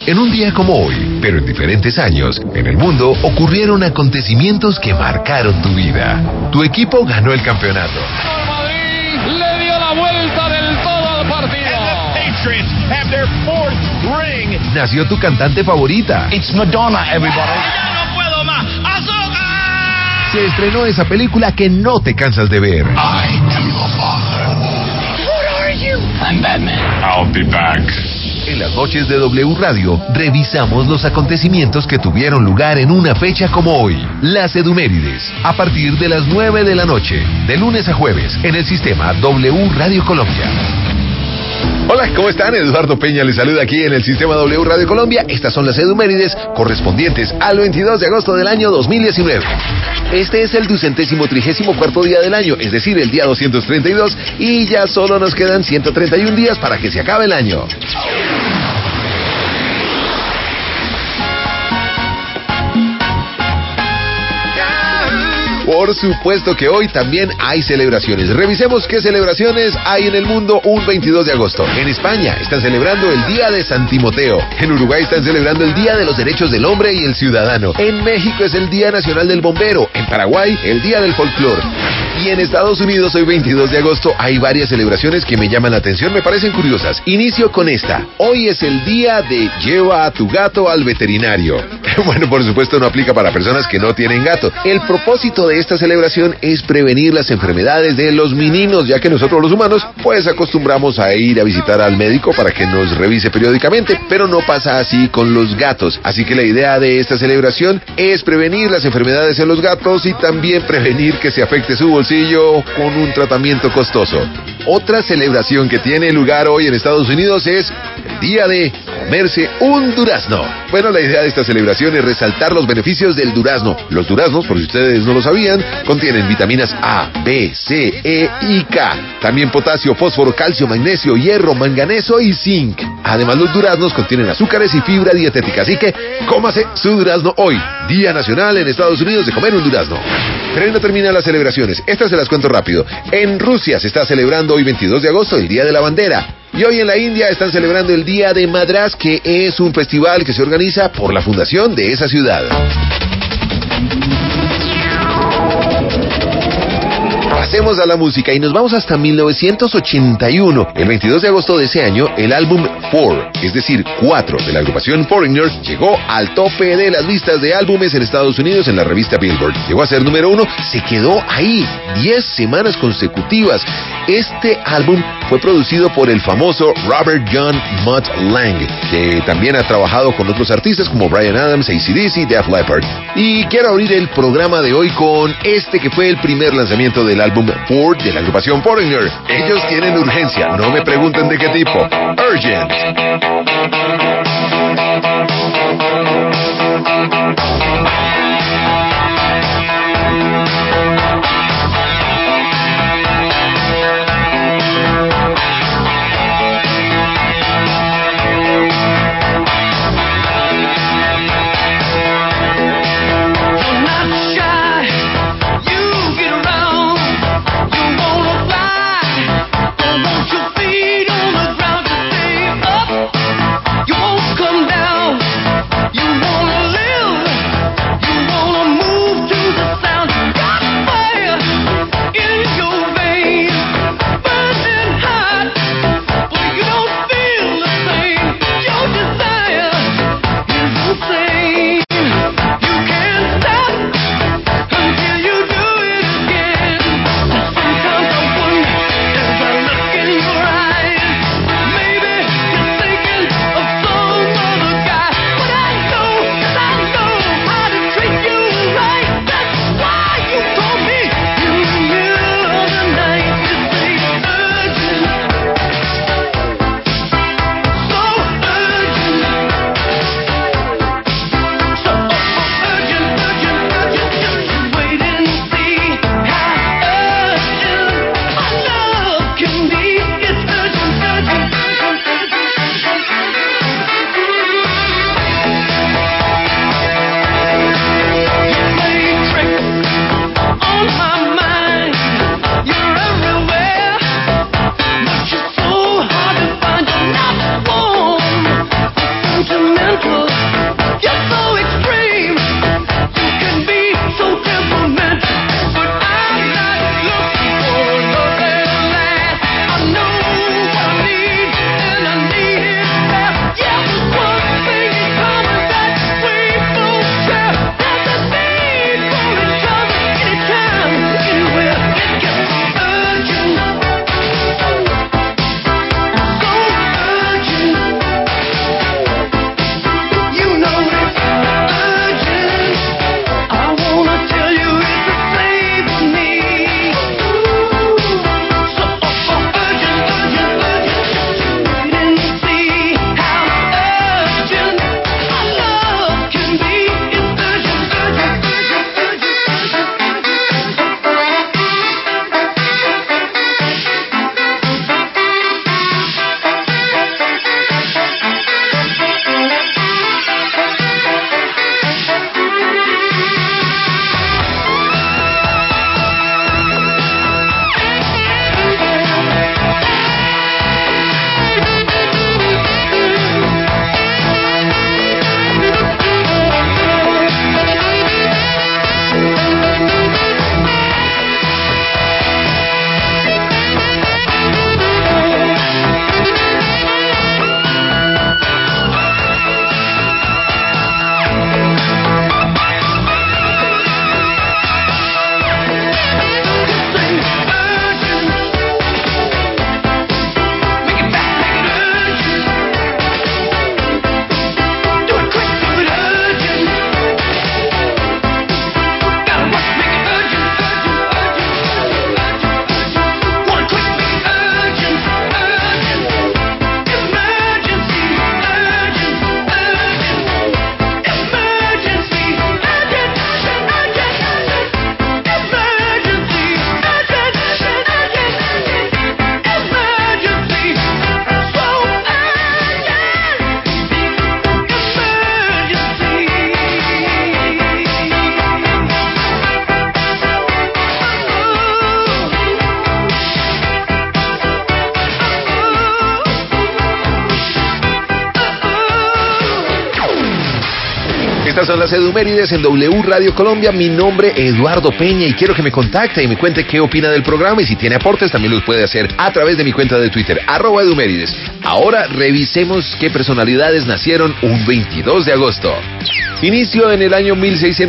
En un día como hoy, pero en diferentes años, en el mundo ocurrieron acontecimientos que marcaron tu vida. Tu equipo ganó el campeonato. El Madrid le dio la vuelta del todo al partido. And the Patriots have their fourth ring. Nació tu cantante favorita. It's Madonna, everybody. ¡Ya no puedo más! ¡Azúcar! Se estrenó esa película que no te cansas de ver. I am your father. What are you? I'm Batman. I'll be back. En las noches de W Radio, revisamos los acontecimientos que tuvieron lugar en una fecha como hoy. Las Edumérides, a partir de las 9 de la noche, de lunes a jueves, en el sistema W Radio Colombia. Hola, ¿cómo están? Eduardo Peña les saluda aquí en el sistema W Radio Colombia. Estas son las Edumérides correspondientes al 22 de agosto del año 2019. Este es el 234º día del año, es decir, el día 232, y ya solo nos quedan 131 días para que se acabe el año. Por supuesto que hoy también hay celebraciones. Revisemos qué celebraciones hay en el mundo un 22 de agosto. En España están celebrando el Día de San Timoteo. En Uruguay están celebrando el Día de los Derechos del Hombre y el Ciudadano. En México es el Día Nacional del Bombero. En Paraguay, el Día del Folclor. Y en Estados Unidos, hoy 22 de agosto, hay varias celebraciones que me llaman la atención, me parecen curiosas. Inicio con esta. Hoy es el día de lleva a tu gato al veterinario. Bueno, por supuesto no aplica para personas que no tienen gato. El propósito de esta celebración es prevenir las enfermedades de los meninos, ya que nosotros los humanos pues acostumbramos a ir a visitar al médico para que nos revise periódicamente, pero no pasa así con los gatos. Así que la idea de esta celebración es prevenir las enfermedades en los gatos y también prevenir que se afecte su bolsillo con un tratamiento costoso. Otra celebración que tiene lugar hoy en Estados Unidos es el día de comerse un durazno. Bueno, la idea de esta celebración es resaltar los beneficios del durazno. Los duraznos, por si ustedes no lo sabían, contienen vitaminas A, B, C, E y K. También potasio, fósforo, calcio, magnesio, hierro, manganeso y zinc. Además, los duraznos contienen azúcares y fibra dietética. Así que, cómase su durazno hoy. Día Nacional en Estados Unidos de comer un durazno. Pero ahí no terminan las celebraciones. Estas se las cuento rápido. En Rusia se está celebrando hoy 22 de agosto el Día de la Bandera. Y hoy en la India están celebrando el Día de Madras, que es un festival que se organiza por la fundación de esa ciudad. Pasemos a la música y nos vamos hasta 1981. El 22 de agosto de ese año, el álbum 4, es decir, 4 de la agrupación Foreigner, llegó al tope de las listas de álbumes en Estados Unidos en la revista Billboard. Llegó a ser número 1, se quedó ahí 10 semanas consecutivas. Este álbum fue producido por el famoso Robert John Mutt Lange, que también ha trabajado con otros artistas como Bryan Adams, AC/DC, Def Leppard. Y quiero abrir el programa de hoy con este que fue el primer lanzamiento del álbum Ford de la agrupación Foreigner. Ellos tienen urgencia, no me pregunten de qué tipo. Urgent. You Estas son las Edumérides en W Radio Colombia. Mi nombre es Eduardo Peña y quiero que me contacte y me cuente qué opina del programa, y si tiene aportes también los puede hacer a través de mi cuenta de Twitter, @Edumérides. Ahora revisemos qué personalidades nacieron un 22 de agosto. Inicio en el año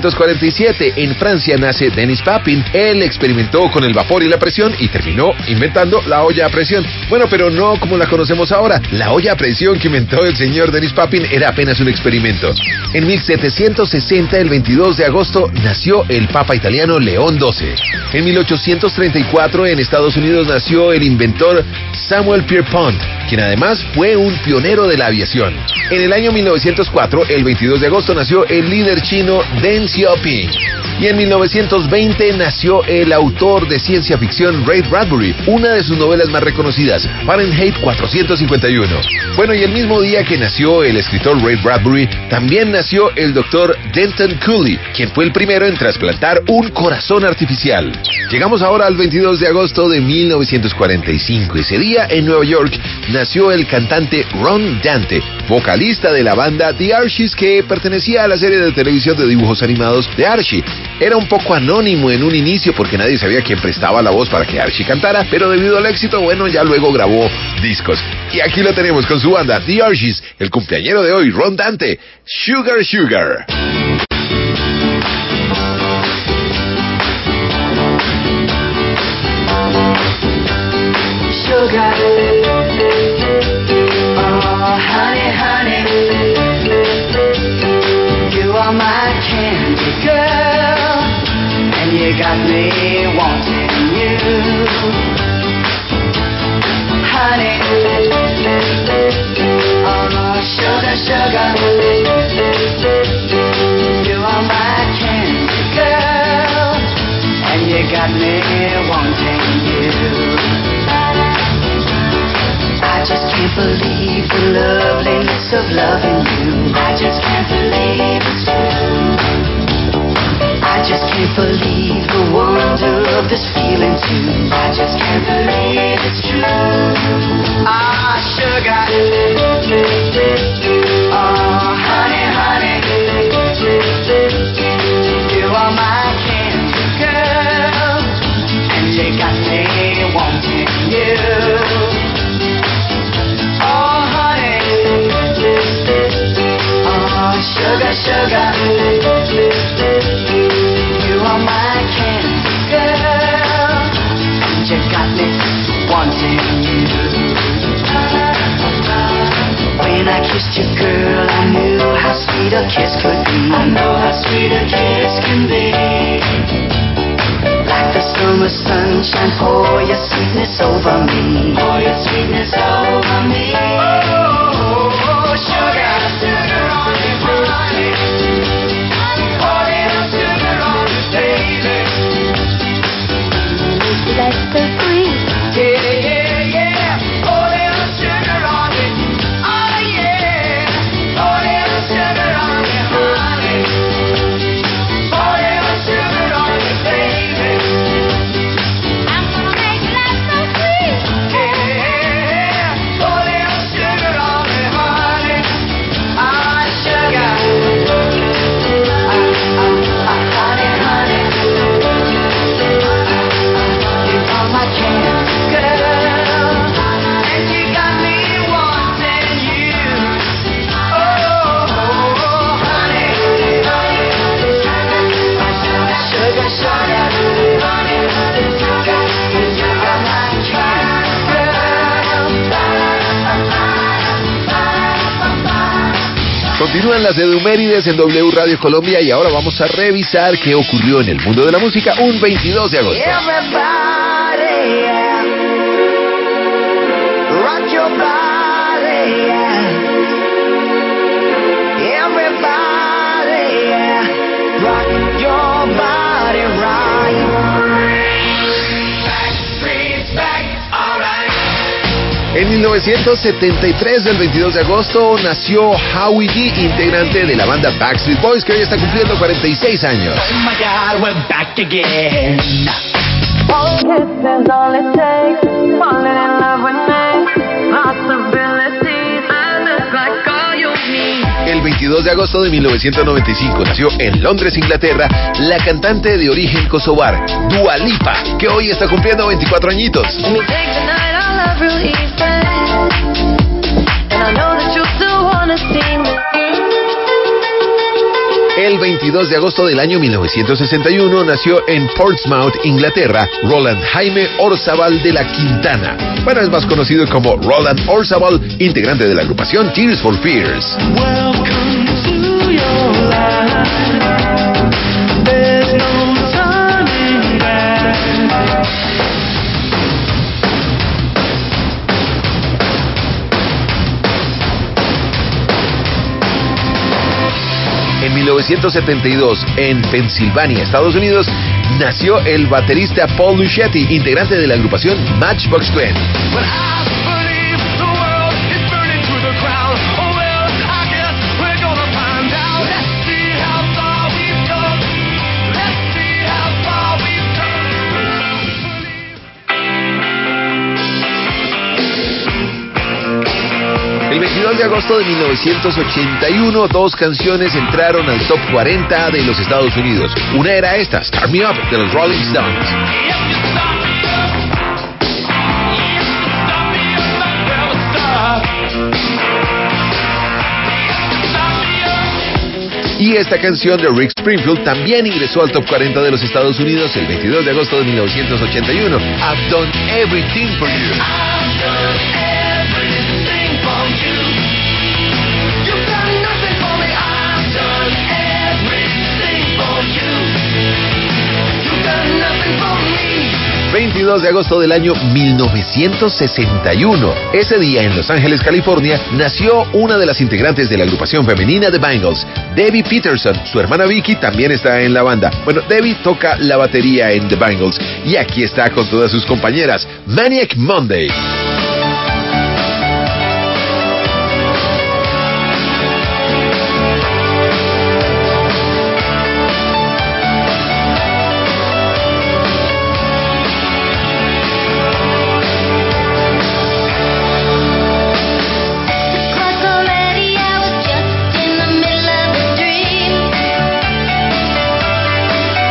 1647. En Francia nace Denis Papin. Él experimentó con el vapor y la presión y terminó inventando la olla a presión. Bueno, pero no como la conocemos ahora. La olla a presión que inventó el señor Denis Papin era apenas un experimento. En 1760, el 22 de agosto, nació el Papa italiano León XII. En 1834, en Estados Unidos, nació el inventor Samuel Pierpont, quien además fue un pionero de la aviación. En el año 1904, el 22 de agosto, nació el líder chino Deng Xiaoping. Y en 1920 nació el autor de ciencia ficción Ray Bradbury, una de sus novelas más reconocidas, Fahrenheit 451. Bueno, y el mismo día que nació el escritor Ray Bradbury, también nació el doctor Denton Cooley, quien fue el primero en trasplantar un corazón artificial. Llegamos ahora al 22 de agosto de 1945. Ese día, en Nueva York, nació el cantante Ron Dante, vocalista de la banda The Archies, que pertenecía a la serie de televisión de dibujos animados de Archie. Era un poco anónimo en un inicio porque nadie sabía quién prestaba la voz para que Archie cantara, pero debido al éxito, bueno, ya luego grabó discos. Y aquí lo tenemos con su banda The Archies, el cumpleañero de hoy, Ron Dante, Sugar Sugar. Sugar, oh honey, honey, you are my candy girl, and you got me wanting you. Honey, oh sugar, sugar, you are my candy girl, and you got me wanting you. I just can't believe the loveliness of loving you. I just can't believe it's true. I just can't believe the wonder of this feeling too. I just can't believe it's true. Ah, sugar, oh honey. sugar. You are my candy girl, and you got me wanting you. When I kissed you, girl, I knew how sweet a kiss could be. I know how sweet a kiss can be. Like the summer sunshine, pour your sweetness over me. Pour your sweetness over me. Oh, sugar, sugar on me, honey. Pour little sugar on me, baby. That's so sweet. Yeah, yeah, yeah. Pour little sugar on me. Oh, yeah. Pour little sugar on me, honey. Pour little sugar on me, baby. I'm gonna make your life so sweet. Yeah. Pour little sugar on me, honey. Ah, sugar. Honey, honey. You are my candy girl, and you got me wanting you. Oh, honey, sugar, sugar, honey, you are my candy girl. Continúan las Edumérides en W Radio Colombia y ahora vamos a revisar qué ocurrió en el mundo de la música un 22 de agosto. Everybody, yeah. Rock your body, yeah. Everybody, yeah. Rock your body right. Backstreet's back, alright. En 1973, el 22 de agosto, nació Howie D, integrante de la banda Backstreet Boys, que hoy está cumpliendo 46 años. Oh my God, we're back again. One kiss is all it takes. Falling in love with me. Possibilities. I look like all you need. El 22 de agosto de 1995 nació en Londres, Inglaterra, la cantante de origen kosovar, Dua Lipa, que hoy está cumpliendo 24 añitos. Let me take the night, I love real easy. And I know that you still wanna see me. El 22 de agosto del año 1961 nació en Portsmouth, Inglaterra, Roland Jaime Orzabal de la Quintana. Bueno, es más conocido como Roland Orzabal, integrante de la agrupación Tears for Fears. Welcome to your life. There's no turning back. En 1972, en Pensilvania, Estados Unidos, nació el baterista Paul Luchetti, integrante de la agrupación Matchbox 20. Well, I believe the world is burning to the ground. Oh well, I guess we're gonna find out. Let's see how far we've come. Let's see how far we've come. El 22 de agosto de 1981, dos canciones entraron al top 40 de los Estados Unidos. Una era esta, Start Me Up, de los Rolling Stones. If you stop me up, if you stop me up, I'll never stop. If you stop me up. Y esta canción de Rick Springfield también ingresó al top 40 de los Estados Unidos el 22 de agosto de 1981. I've done everything for you. I've done everything for you. You've done nothing for me. I've done everything for you. You've done nothing for me. 22 de agosto del año 1961. Ese día en Los Ángeles, California, nació una de las integrantes de la agrupación femenina The Bangles, Debbie Peterson. Su hermana Vicky también está en la banda. Bueno, Debbie toca la batería en The Bangles y aquí está con todas sus compañeras, Maniac Monday.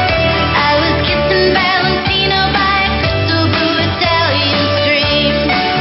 Valentino by a crystal blue Italian stream.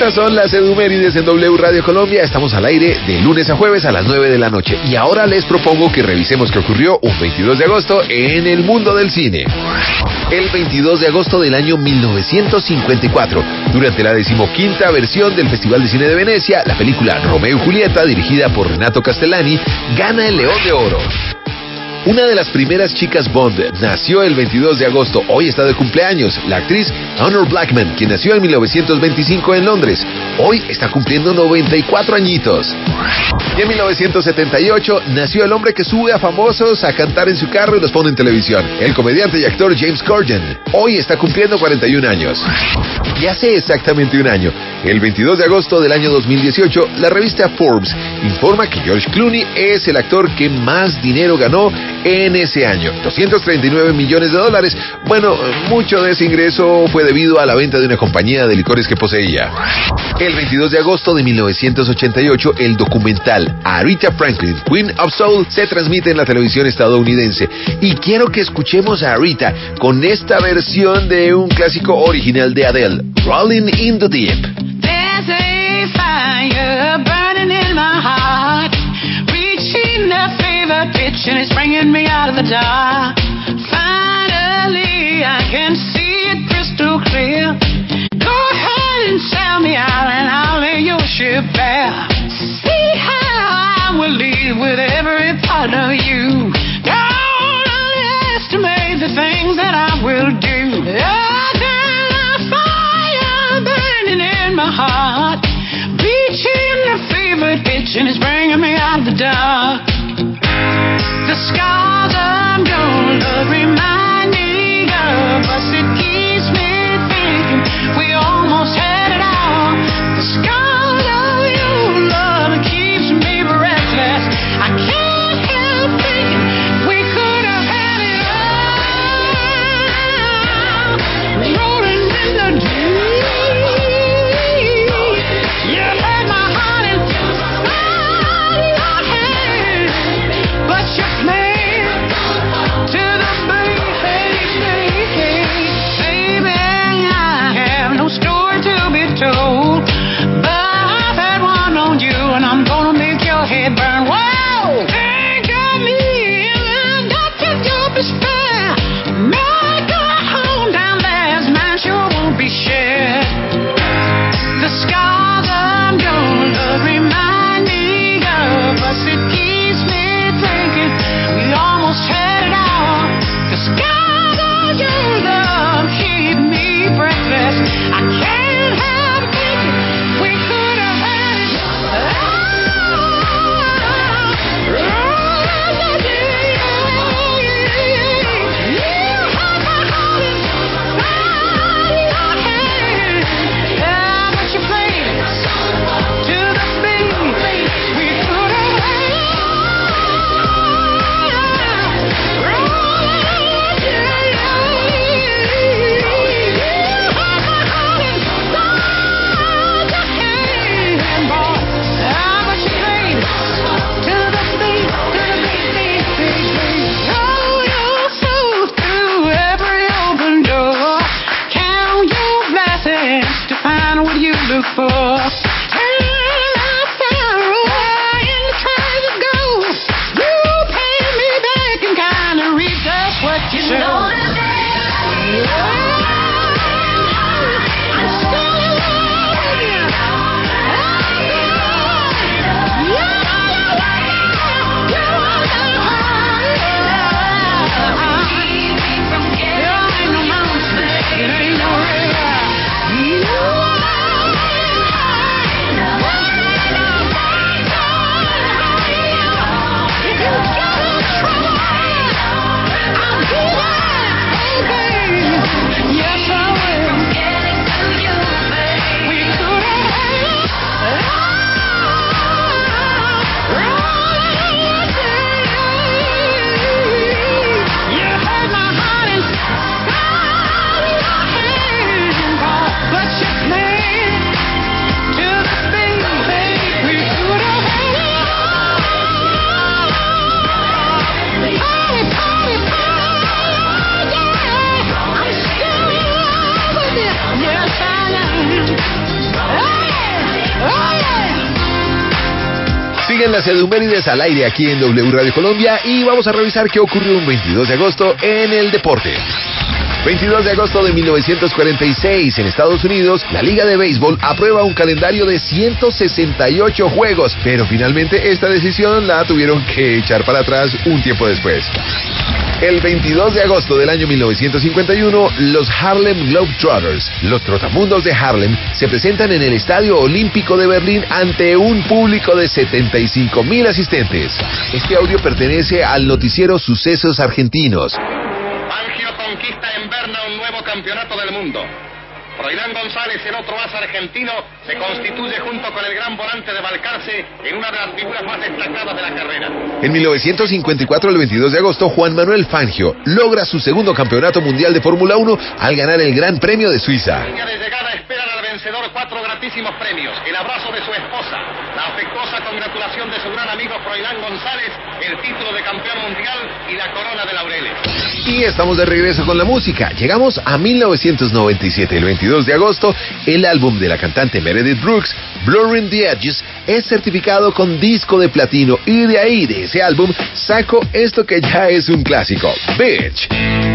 Estas son las Edumérides en W Radio Colombia. Estamos al aire de lunes a jueves a las 9 de la noche. Y ahora les propongo que revisemos qué ocurrió un 22 de agosto en el mundo del cine. El 22 de agosto del año 1954, durante la 15ª versión del Festival de Cine de Venecia, la película Romeo y Julieta, dirigida por Renato Castellani, gana el León de Oro. Una de las primeras chicas Bond nació el 22 de agosto. Hoy está de cumpleaños la actriz Honor Blackman, quien nació en 1925 en Londres. Hoy está cumpliendo 94 añitos. Y en 1978 nació el hombre que sube a famosos a cantar en su carro y los pone en televisión, el comediante y actor James Corden. Hoy está cumpliendo 41 años. Y hace exactamente un año, el 22 de agosto del año 2018, la revista Forbes informa que George Clooney es el actor que más dinero ganó en ese año, $239 millones. Bueno, mucho de ese ingreso fue debido a la venta de una compañía de licores que poseía. El 22 de agosto de 1988, el documental Aretha Franklin, Queen of Soul, se transmite en la televisión estadounidense. Y quiero que escuchemos a Aretha con esta versión de un clásico original de Adele, Rolling in the Deep. There's a fire burning in my heart, reaching a fever pitch and it's bringing me out of the dark. Finally, I can see it crystal clear. Go ahead and sell me out and I'll lay your ship bare. See how I will lead with every part of you. Don't underestimate the things that I will do. There's a fire burning in my heart, reaching a fever pitch and it's bringing me out of the dark. The scars of your love remind me of us. It keeps me thinking we almost had it all. The scars of your love keeps me breathless. I can't help thinking we could have had it all. Rolling in the deep. You had my heart inside your hand, but you played to the beat Siguen las Edumérides al aire aquí en W Radio Colombia y vamos a revisar qué ocurrió un 22 de agosto en el deporte. 22 de agosto de 1946, en Estados Unidos, la Liga de Béisbol aprueba un calendario de 168 juegos, pero finalmente esta decisión la tuvieron que echar para atrás un tiempo después. El 22 de agosto del año 1951, los Harlem Globetrotters, los trotamundos de Harlem, se presentan en el Estadio Olímpico de Berlín ante un público de 75,000 asistentes. Este audio pertenece al noticiero Sucesos Argentinos. Fangio conquista en Berna un nuevo campeonato del mundo. Froilán González, el otro as argentino, se constituye junto con el gran volante de Balcarce en una de las figuras más destacadas de la carrera. En 1954, el 22 de agosto, Juan Manuel Fangio logra su segundo campeonato mundial de Fórmula 1 al ganar el Gran Premio de Suiza. En línea de llegada esperan al vencedor 4 gratísimos premios: el abrazo de su esposa, la afectuosa congratulación de su gran amigo Froilán González, el título de campeón mundial y la corona de laureles. Y estamos de regreso con la música. Llegamos a 1997, el 22 de agosto, el álbum de la cantante Meredith Brooks, Blurring the Edges, es certificado con disco de platino y de ahí, de ese álbum, saco esto que ya es un clásico, Bitch.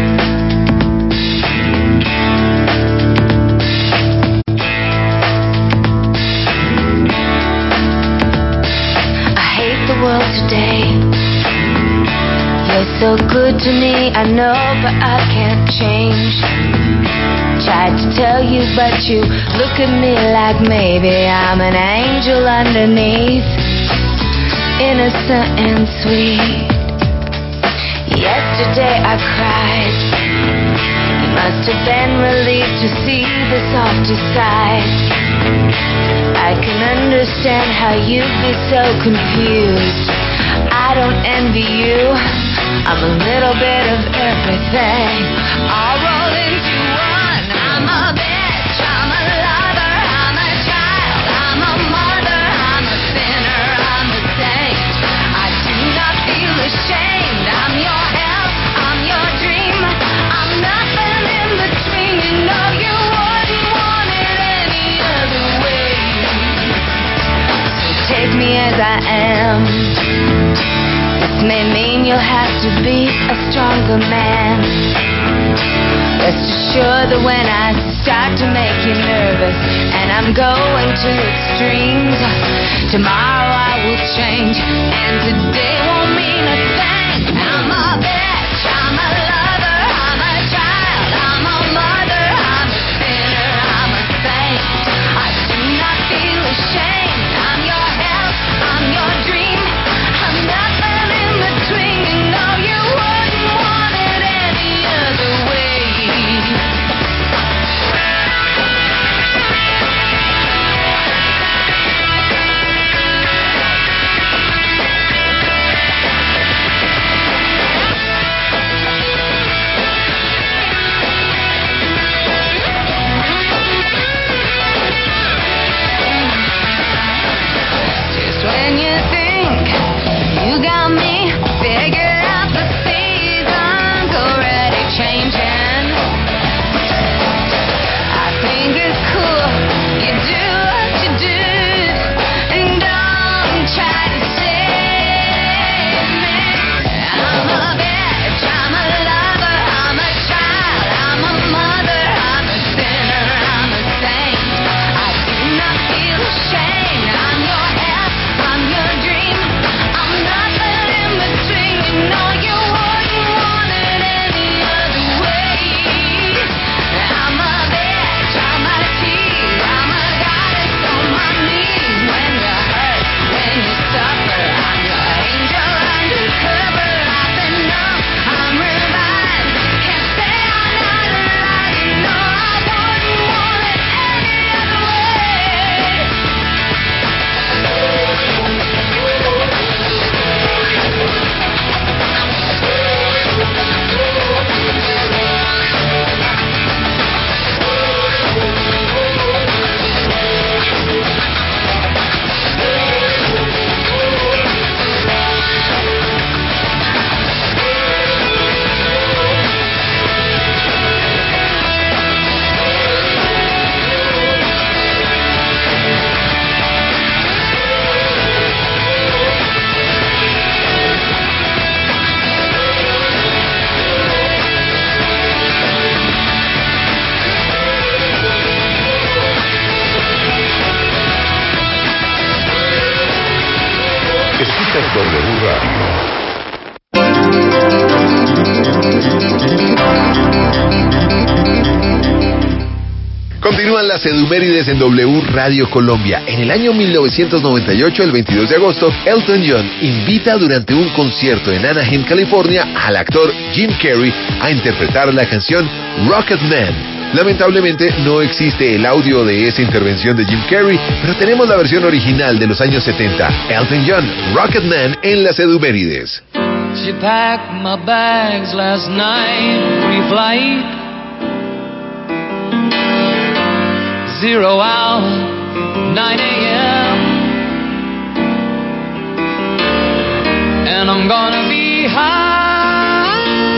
I hate the world today. You're so good to me, I know, but I can't change. Tried to tell you, but you look at me like maybe I'm an angel underneath, innocent and sweet. Yesterday I cried. You must have been relieved to see the softer side. I can understand how you'd be so confused. I don't envy you. I'm a little bit of everything, all rolled into one. I'm a bitch, I'm a lover, I'm a child, I'm a mother, I'm a sinner, I'm a saint. I do not feel ashamed. I'm your help, I'm your dream, I'm nothing in between. You know you wouldn't want it any other way. So take me as I am. This may mean you'll have to be a stronger man. Rest assured that when I start to make you nervous and I'm going to extremes, tomorrow I will change and today won't mean a thing. I'm a bitch, I'm a lover, I'm a child, I'm a mother, I'm a sinner, I'm a saint. I do not feel ashamed. I'm your help, I'm your dream, I'm nothing in between. You know you wouldn't want it any other way. Radio. Continúan las Edumérides en W Radio Colombia. En el año 1998, el 22 de agosto, Elton John invita durante un concierto en Anaheim, California, al actor Jim Carrey a interpretar la canción Rocket Man. Lamentablemente no existe el audio de esa intervención de Jim Carrey, pero tenemos la versión original de los años 70. Elton John, Rocket Man en las Edumérides. She packed my bags last night, pre-flight. 0 hour, 9 a.m. And I'm gonna be high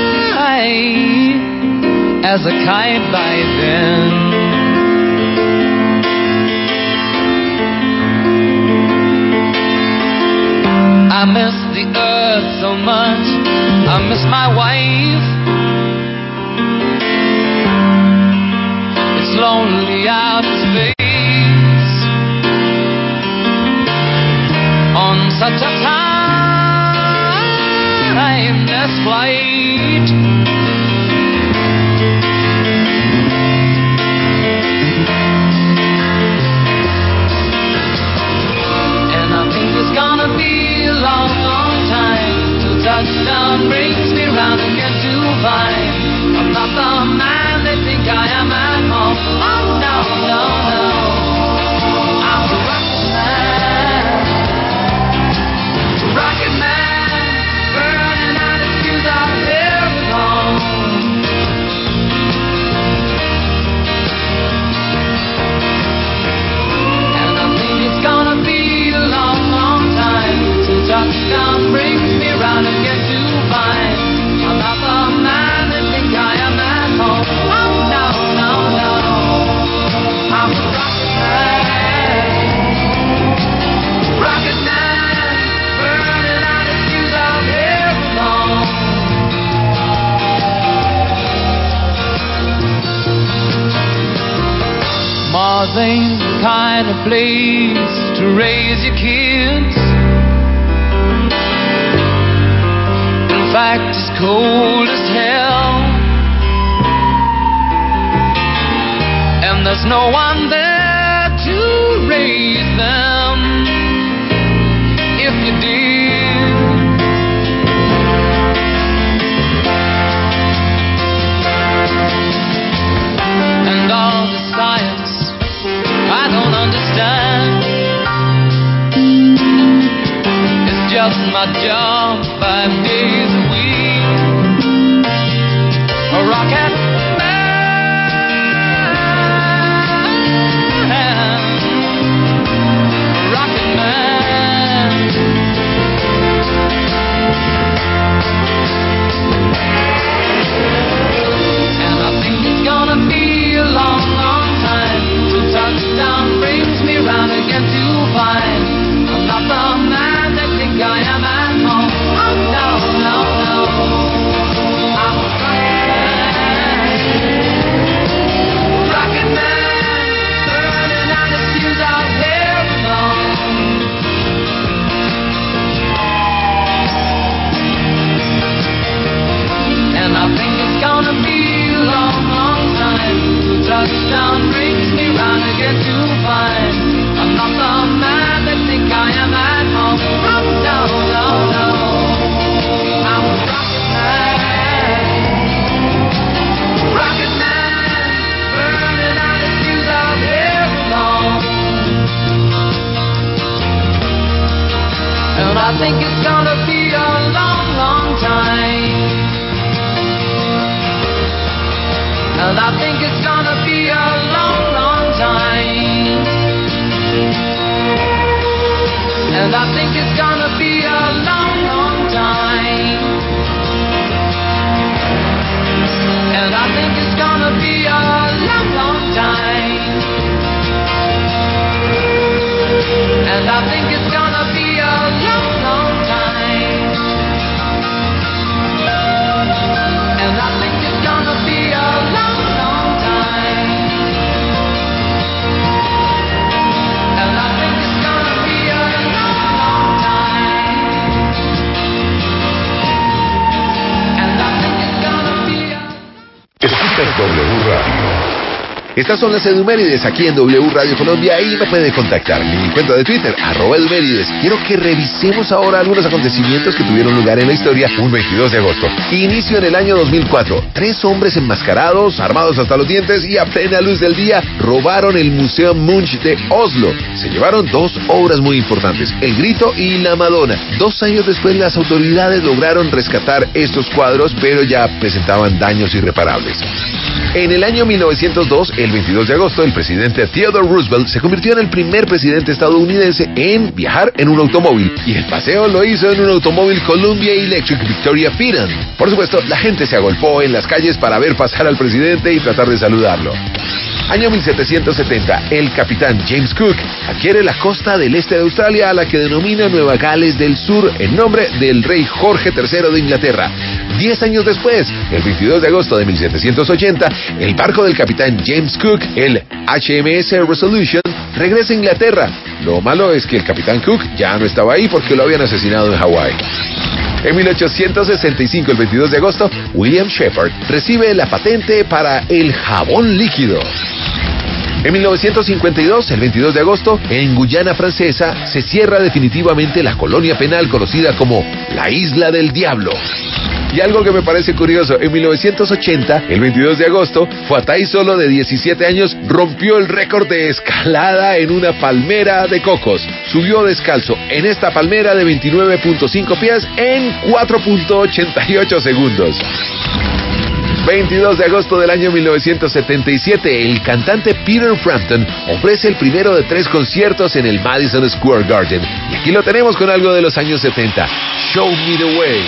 as a kite by then. I miss the earth so much, I miss my wife. It's lonely out in space on such a timeless flight. And I think it's gonna be a long, long time till touchdown brings me round again to find I'm not the man they think I am at home. Oh no, no, no, I'm a rocket man, burning out his fuse out there alone. And I think it's gonna be a long, long time till touchdown brings me round again to find I'm not the man they think I am at home. Oh no, no, no, I'm a rocket man, burning out his fuse out here alone. Mars ain't the kind of place to raise your kids. In fact, it's cold as hell, and there's no one there to raise them if you did. And all the science I don't understand. It's just my job 5 days a week. A rocket man, a rocket man. And I think it's gonna be a long, long time till touchdown brings me round again to find I'm not the man they think I am at home. Oh no, no, no, I'm a rocket man, burning out his fuse out here alone. And I think it's gonna be a long, long time till touchdown brings me round again to find I'm not the man they think I am at home. Oh no, no, no, I'm a rocket man, burning out his fuse out here alone. And I think it's gonna be a long, long time. And I think it's gonna be a long, long time. And I think it's gonna be a long, long time. And I think it's gonna be a long, long time. And I think it's gonna be a long, long time. And I think it's gonna be a long, long time. And I think it's gonna be a long, long time. Estas son las Edumérides aquí en W Radio Colombia y me puede contactar. Mi cuenta de Twitter, @Edumérides. Quiero que revisemos ahora algunos acontecimientos que tuvieron lugar en la historia un 22 de agosto. Inicio en el año 2004. 3 hombres enmascarados, armados hasta los dientes y a plena luz del día, robaron el Museo Munch de Oslo. Se llevaron 2 obras muy importantes, El Grito y La Madonna. 2 años después las autoridades lograron rescatar estos cuadros, pero ya presentaban daños irreparables. En el año 1902, el 22 de agosto, el presidente Theodore Roosevelt se convirtió en el primer presidente estadounidense en viajar en un automóvil, y el paseo lo hizo en un automóvil Columbia Electric Victoria Phenom. Por supuesto, la gente se agolpó en las calles para ver pasar al presidente y tratar de saludarlo. Año 1770, el capitán James Cook adquiere la costa del este de Australia, a la que denomina Nueva Gales del Sur en nombre del rey Jorge III de Inglaterra. 10 años después, el 22 de agosto de 1780, el barco del capitán James Cook, el HMS Resolution, regresa a Inglaterra. Lo malo es que el capitán Cook ya no estaba ahí porque lo habían asesinado en Hawái. En 1865, el 22 de agosto, William Shepard recibe la patente para el jabón líquido. En 1952, el 22 de agosto, en Guyana Francesa, se cierra definitivamente la colonia penal conocida como la Isla del Diablo. Y algo que me parece curioso, en 1980, el 22 de agosto, Fatai Solo, de 17 años, rompió el récord de escalada en una palmera de cocos. Subió descalzo en esta palmera de 29.5 pies en 4.88 segundos. 22 de agosto del año 1977, el cantante Peter Frampton ofrece el primero de 3 conciertos en el Madison Square Garden. Y aquí lo tenemos con algo de los años 70, Show Me the Way.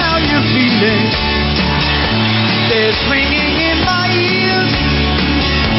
Ringing in my ears.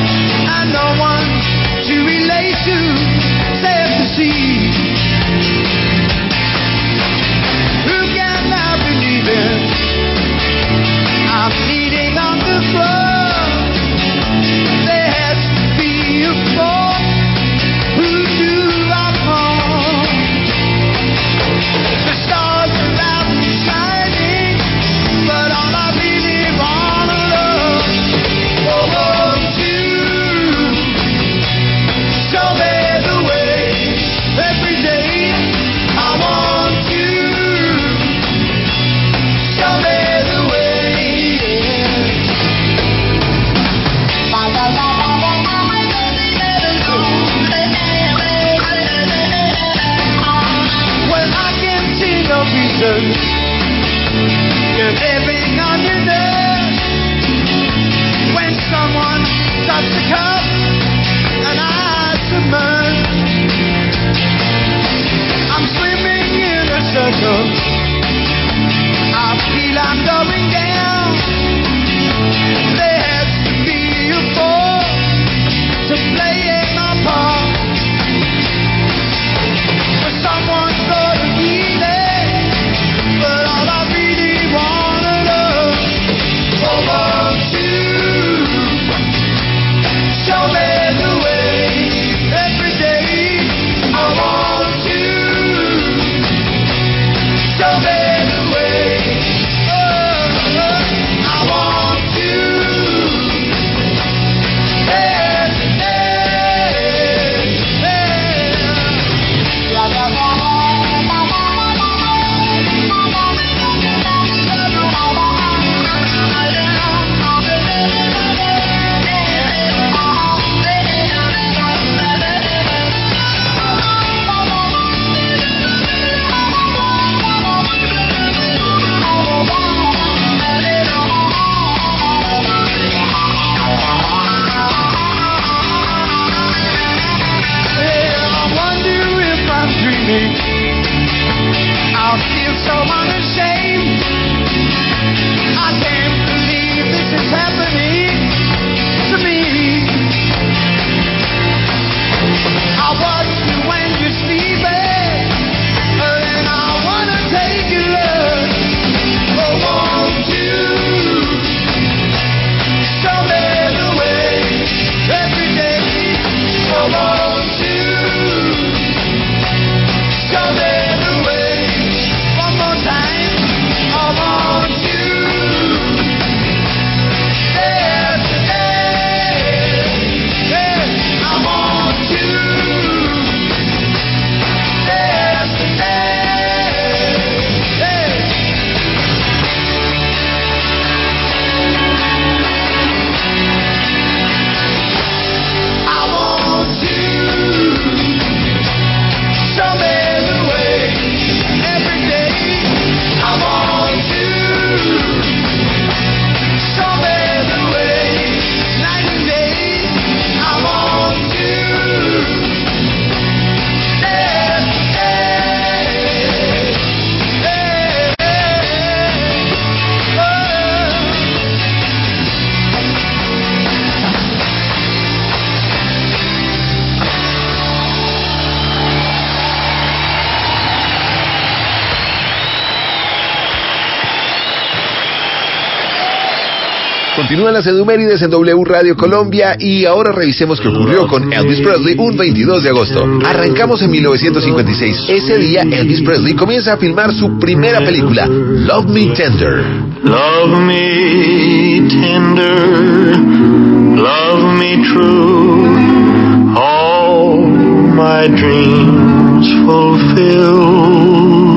Continúan las edumérides en W Radio Colombia y ahora revisemos qué ocurrió con Elvis Presley un 22 de agosto. Arrancamos en 1956. Ese día Elvis Presley comienza a filmar su primera película, Love Me Tender. Love me tender, love me true, all my dreams fulfill.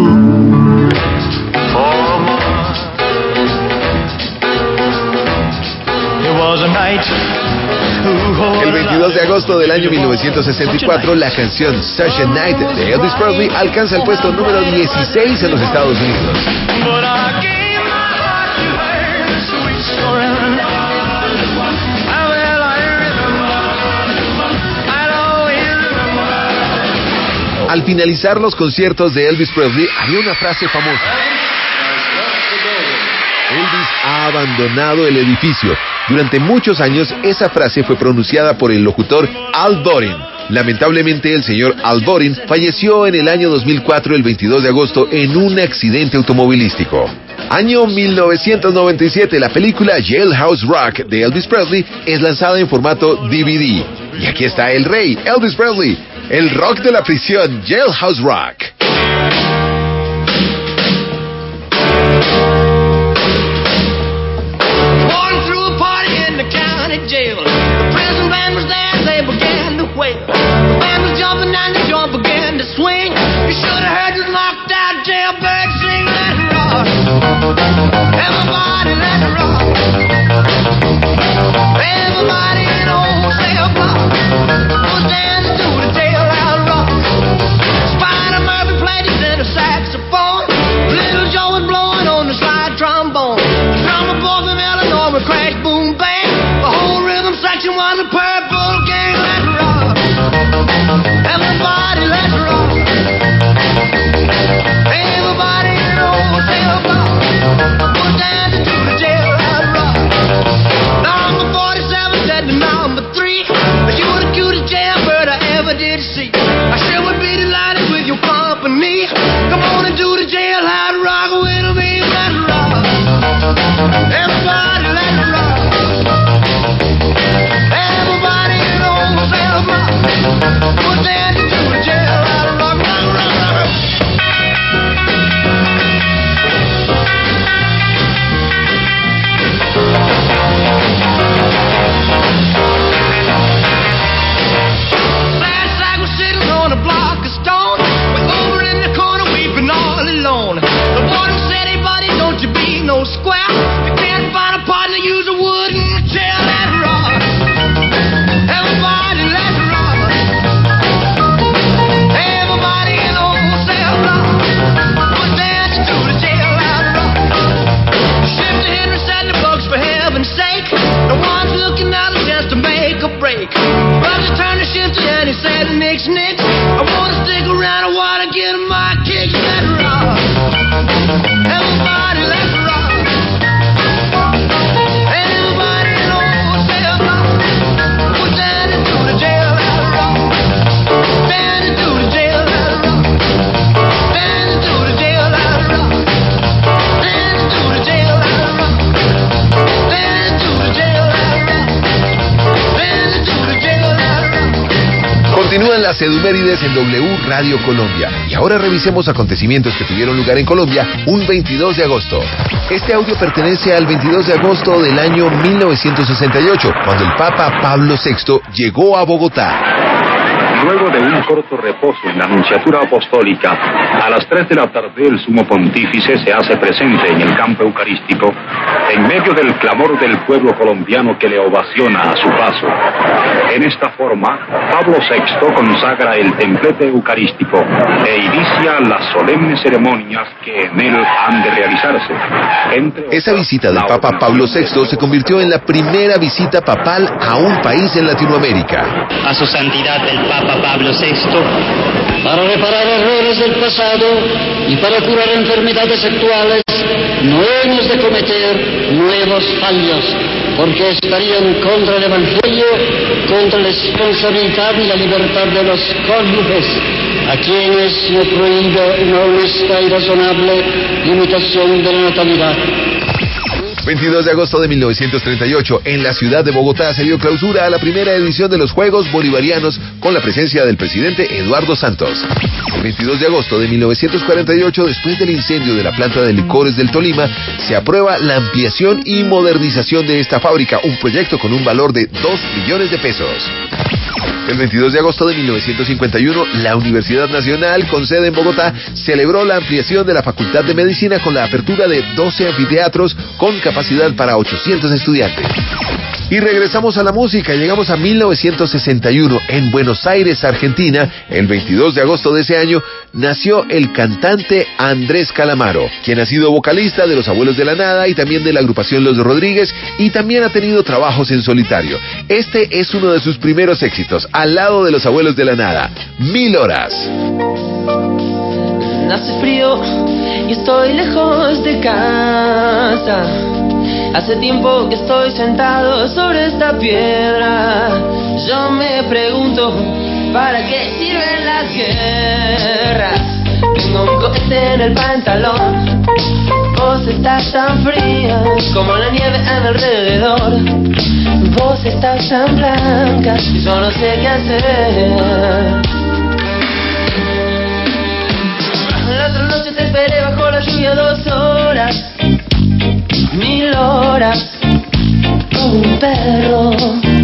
El 22 de agosto del año 1964, la canción Such a Night de Elvis Presley alcanza el puesto número 16 en los Estados Unidos. Al finalizar los conciertos de Elvis Presley, había una frase famosa. Elvis ha abandonado el edificio. Durante muchos años, esa frase fue pronunciada por el locutor Al Dorin. Lamentablemente, el señor Al Dorin falleció en el año 2004, el 22 de agosto, en un accidente automovilístico. Año 1997, la película Jailhouse Rock de Elvis Presley es lanzada en formato DVD. Y aquí está el rey, Elvis Presley, el rock de la prisión, Jailhouse Rock. Jail. The prison band was there, they began to wail. The band was jumping and the joint began to swing. You should have heard the knocked out jailbird sing, let it rock. Everybody let it rock. Everybody in the whole cell block was dancing to the jailhouse rock. Spider Murphy played his tenor saxophone. Little Joe was blowing on the slide trombone. The drummer boy from Illinois would crash, boom, bang. The whole rhythm section was a purple gang. Let's rock. Everybody, let's rock. Everybody in the whole cell block was dancing to the jailhouse rock. Number 47 said to number 3, you were the cutest jailbird I ever did see. I sure would be delighted with your company. Come on and do the jailhouse rock with me. Let's rock. Everybody, let's rock. Everybody in the whole cell block was dancing to the jailhouse rock, rock, rock, rock. Sad sack was sitting on a block of stone, way over in the corner weeping all alone. The warden said, hey buddy, don't you be no square. You can't find a partner, use a wooden chair. Let's rock. Everybody, let's rock. Everybody in the whole cell block was dancing to the jailhouse rock. Shifty Henry said the bugs for heaven's sake. No one's looking out a chance to make a break. Roger turned to Shifty and he said, Nix, Nix, I wanna stick around, I wanna get my kicks. Let's rock. Everybody, let's rock. Everybody in the whole cell block was dancing to the jailhouse rock. Dancing to the jailhouse rock. Dancing to the jailhouse rock. Dancing to the jailhouse rock. Dancing to the jailhouse rock. Dancing to the jailhouse rock. Continúan las edumérides en W Radio Colombia. Y ahora revisemos acontecimientos que tuvieron lugar en Colombia un 22 de agosto. Este audio pertenece al 22 de agosto del año 1968, cuando el Papa Pablo VI llegó a Bogotá. Luego de un corto reposo en la Nunciatura Apostólica, a las 3 de la tarde el Sumo Pontífice se hace presente en el campo eucarístico, en medio del clamor del pueblo colombiano que le ovaciona a su paso. En esta forma, Pablo VI consagra el templete eucarístico e inicia las solemnes ceremonias que en él han de realizarse. Esa visita del Papa Pablo VI se convirtió en la primera visita papal a un país en Latinoamérica. A su santidad el Papa Pablo VI, para reparar errores del pasado y para curar enfermedades actuales, no hemos de cometer nuevos fallos, porque estarían contra el Evangelio, contra la responsabilidad y la libertad de los cónyuges, a quienes se prohíbe una honesta y razonable limitación de la natalidad. 22 de agosto de 1938, en la ciudad de Bogotá se dio clausura a la primera edición de los Juegos Bolivarianos con la presencia del presidente Eduardo Santos. El 22 de agosto de 1948, después del incendio de la planta de licores del Tolima, se aprueba la ampliación y modernización de esta fábrica, un proyecto con un valor de 2 millones de pesos. El 22 de agosto de 1951, la Universidad Nacional, con sede en Bogotá, celebró la ampliación de la Facultad de Medicina con la apertura de 12 anfiteatros con capacidad para 800 estudiantes. Y regresamos a la música, llegamos a 1961. En Buenos Aires, Argentina, el 22 de agosto de ese año, nació el cantante Andrés Calamaro, quien ha sido vocalista de Los Abuelos de la Nada y también de la agrupación Los Rodríguez, y también ha tenido trabajos en solitario. Este es uno de sus primeros éxitos, al lado de Los Abuelos de la Nada, 1000 horas. Hace frío y estoy lejos de casa. Hace tiempo que estoy sentado sobre esta piedra. Yo me pregunto, ¿para qué sirven las guerras? Tengo un cohete en el pantalón. Vos estás tan fría como la nieve a mi alrededor. Vos estás tan blanca y yo no sé qué hacer. La otra noche te esperé bajo la lluvia 2 horas. 1000 horas como un perro.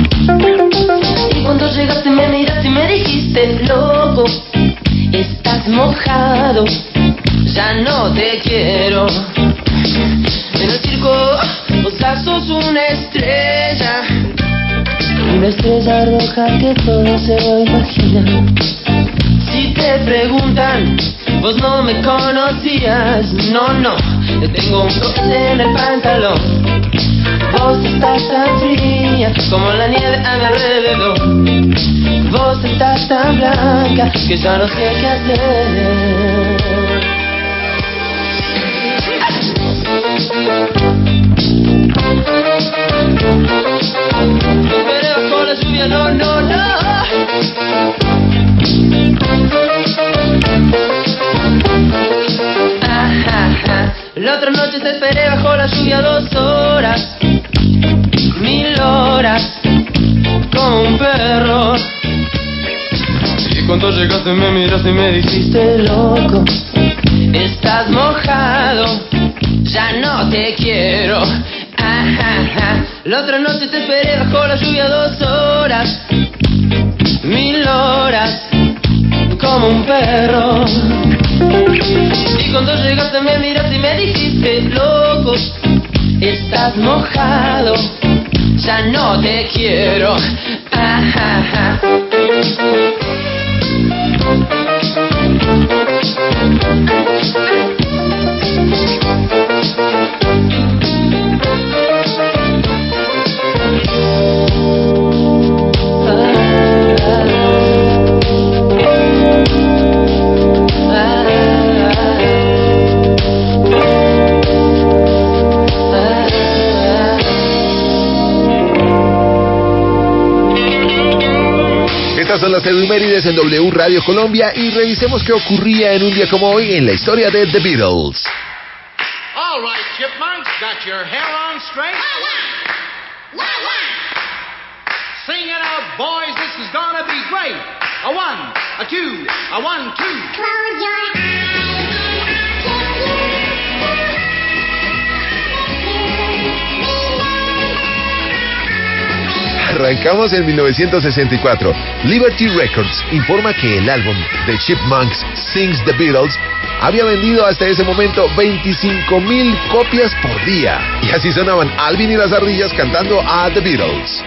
Y cuando llegaste me miraste y me dijiste, loco, estás mojado, ya no te quiero. En el circo vos ya sos una estrella roja que todo se lo imagina. Si te preguntan, vos no me conocías, no, tengo un cohete en el pantalón. Vos estás tan fría como la nieve a mi alrededor. Vos estás tan blanca que ya no sé qué hacer. Pero con la lluvia, no. La otra noche te esperé bajo la lluvia 2 horas. 1000 horas como un perro. Y cuando llegaste me miraste y me dijiste, loco, estás mojado, ya no te quiero. La otra noche te esperé bajo la lluvia 2 horas. 1000 horas como un perro. Y cuando llegaste me miraste y me dijiste, loco, estás mojado, ya no te quiero. Estas son las efemérides en W Radio Colombia y revisemos qué ocurría en un día como hoy en la historia de The Beatles. All right, chipmunks, got your hair on straight? Sing it out, boys, this is gonna be great. A 1, a 2, a 1, 2. Close your eyes. Arrancamos en 1964. Liberty Records informa que el álbum The Chipmunks Sings The Beatles había vendido hasta ese momento 25,000 copias por día. Y así sonaban Alvin y las ardillas cantando a The Beatles.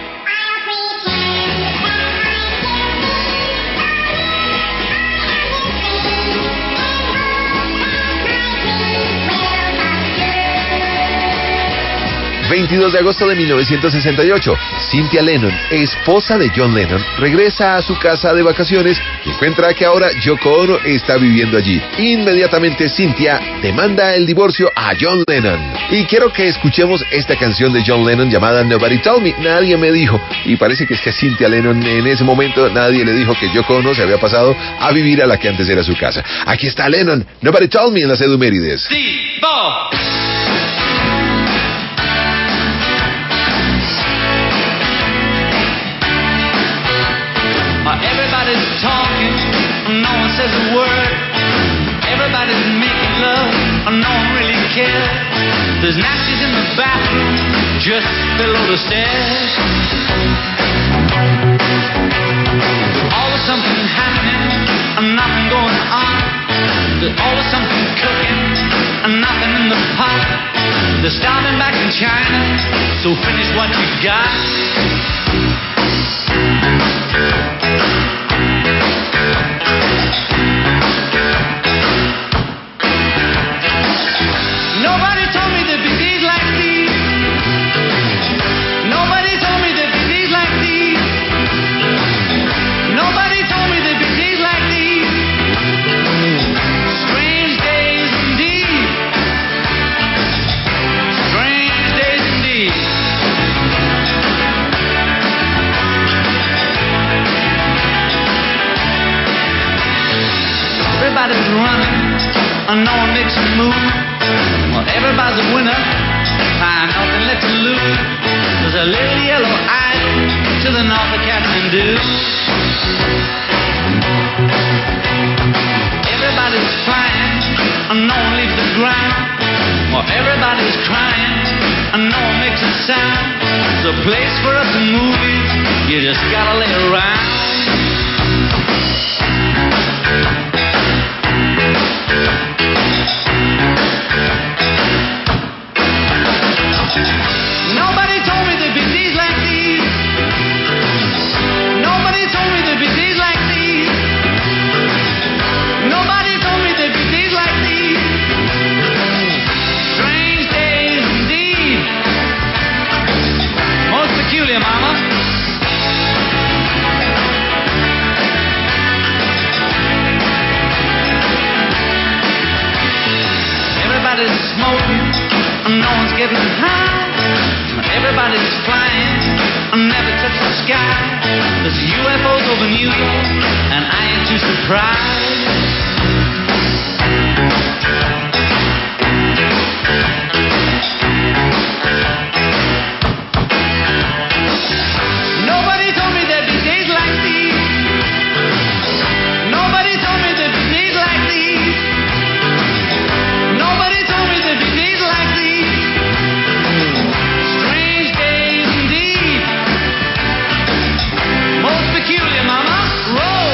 ...22 de agosto de 1968... Cynthia Lennon, esposa de John Lennon... regresa a su casa de vacaciones... y encuentra que ahora Yoko Ono está viviendo allí. Inmediatamente Cynthia demanda el divorcio a John Lennon. Y quiero que escuchemos esta canción de John Lennon llamada Nobody Told Me, Nadie Me Dijo. Y parece que es que a Cynthia Lennon en ese momento nadie le dijo que Yoko Ono se había pasado a vivir a la que antes era su casa. Aquí está Lennon, Nobody Told Me en las Edumérides. There's Nazis in the bathroom just below the stairs. Always something happening and nothing going on. There's always something cooking and nothing in the pot. They're starving back in China, so finish what you got. Nobody told me there'd be days like these. Nobody told me there'd be days like these. Nobody told me there'd be days like these. Strange days indeed. Strange days indeed. Everybody's running and no one makes a move. Well, everybody's a winner, find nothing left to lose. There's a little yellow island to the north of Kathmandu. Everybody's flying and no one leaves the ground. Well, everybody's crying and no one makes a sound. There's a place for us in movies, you just gotta lay around. Nobody told me there'd be days like these. Nobody told me there'd be days like these. Nobody told me there'd be days like these. Strange days indeed. Most peculiar, mama. Everybody's smoking and no one's getting high. Everybody's flying and never touch the sky. There's UFOs over New York and I ain't too surprised. Nobody told me there'd be days like these. Nobody told me there'd be days like these. Nobody told me there'd be days like these. Strange days indeed. Most peculiar, mama. Roll.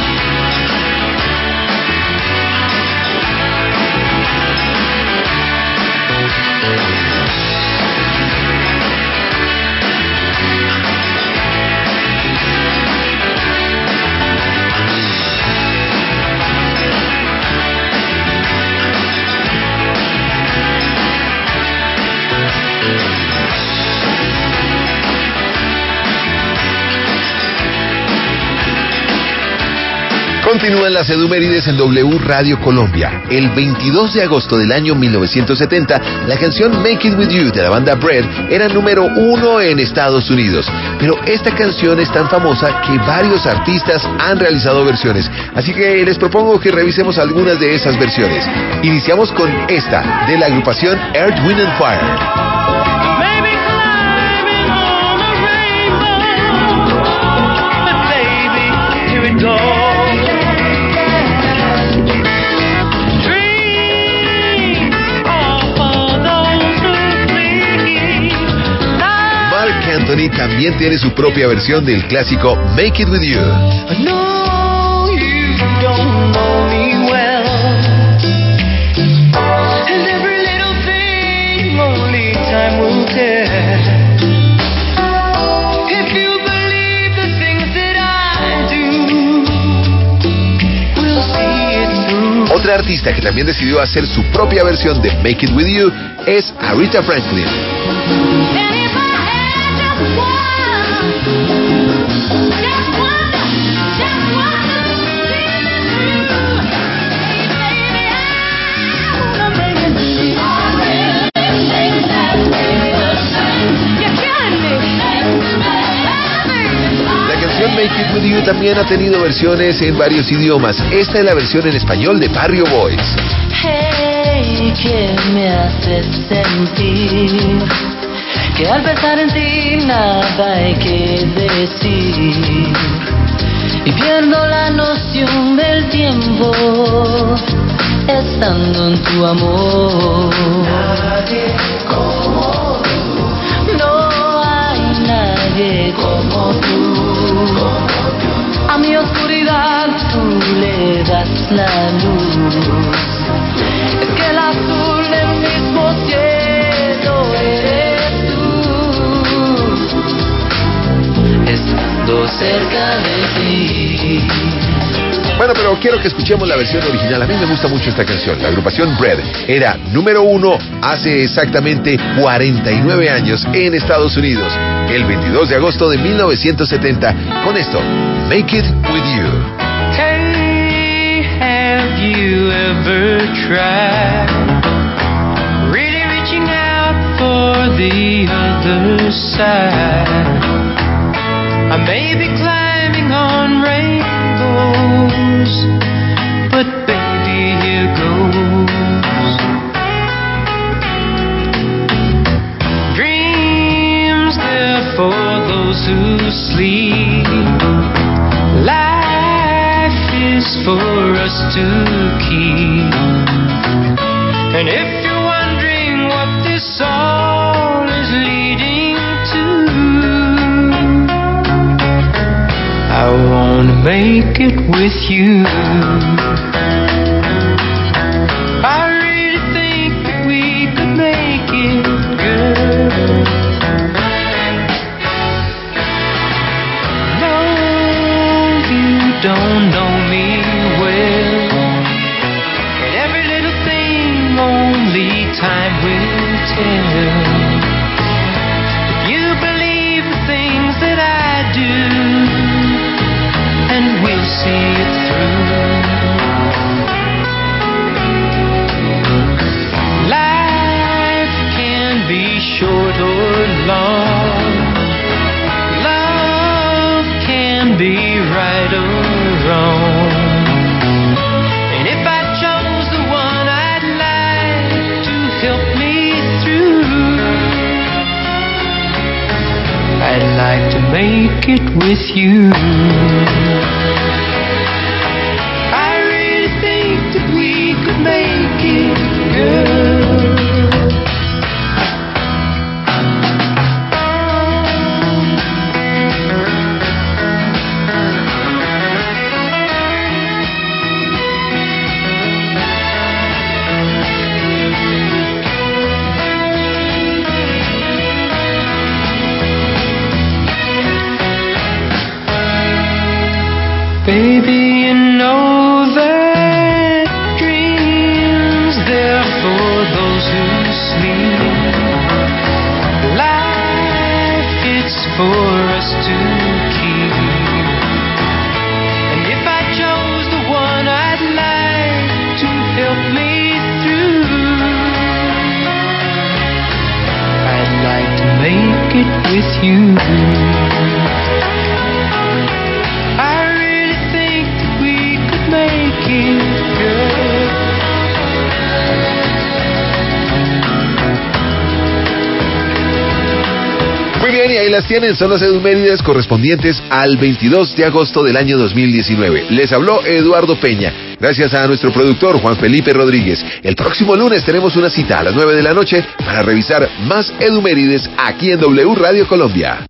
Continúan las edumérides en W Radio Colombia. El 22 de agosto del año 1970, la canción Make It With You de la banda Bread era número 1 en Estados Unidos. Pero esta canción es tan famosa que varios artistas han realizado versiones. Así que les propongo que revisemos algunas de esas versiones. Iniciamos con esta, de la agrupación Earth, Wind and Fire. Anthony también tiene su propia versión del clásico Make It With You. I know you don't know me well, and every little thing only time will tell. If you believe the things that I do, we'll see it through. Otra artista que también decidió hacer su propia versión de Make It With You es Aretha Franklin. Make It With You también ha tenido versiones en varios idiomas. Esta es la versión en español de Barrio Boys. Hey, que me haces sentir que al pensar en ti nada hay que decir y pierdo la noción del tiempo. estando en tu amor. Nadie como tú. No hay nadie como tú. A mi oscuridad tú le das la luz. Es que el azul del mismo cielo eres tú, estando cerca de ti. Bueno, pero quiero que escuchemos la versión original. A mí me gusta mucho esta canción. La agrupación Bread era número 1 hace exactamente 49 años en Estados Unidos, el 22 de agosto de 1970. Con esto, Make It With You. Hey, have you ever tried really reaching out for the other side? I may be climbing on rainbows, but baby, here goes. Dreams, they're for those who sleep. Life is for us to keep. And if you're wondering what this all is leading to, I wanna make it with you. I really think that we could make it, girl. No, you don't know me well, and every little thing only time will tell. If you believe the things that I do, and we'll see it through. Life can be short or long. Love can be right or wrong. And if I chose the one I'd like to help me through, I'd like to make it with you. I really think that we could make it, girl. Baby, you know that dreams, they're for those who sleep. Life, it's for us to keep. And if I chose the one I'd like to help me through, I'd like to make it with you. Muy bien, y ahí las tienen, son las efemérides correspondientes al 22 de agosto del año 2019. Les habló Eduardo Peña. Gracias a nuestro productor Juan Felipe Rodríguez. El próximo lunes tenemos una cita a las 9 de la noche para revisar más efemérides aquí en W Radio Colombia.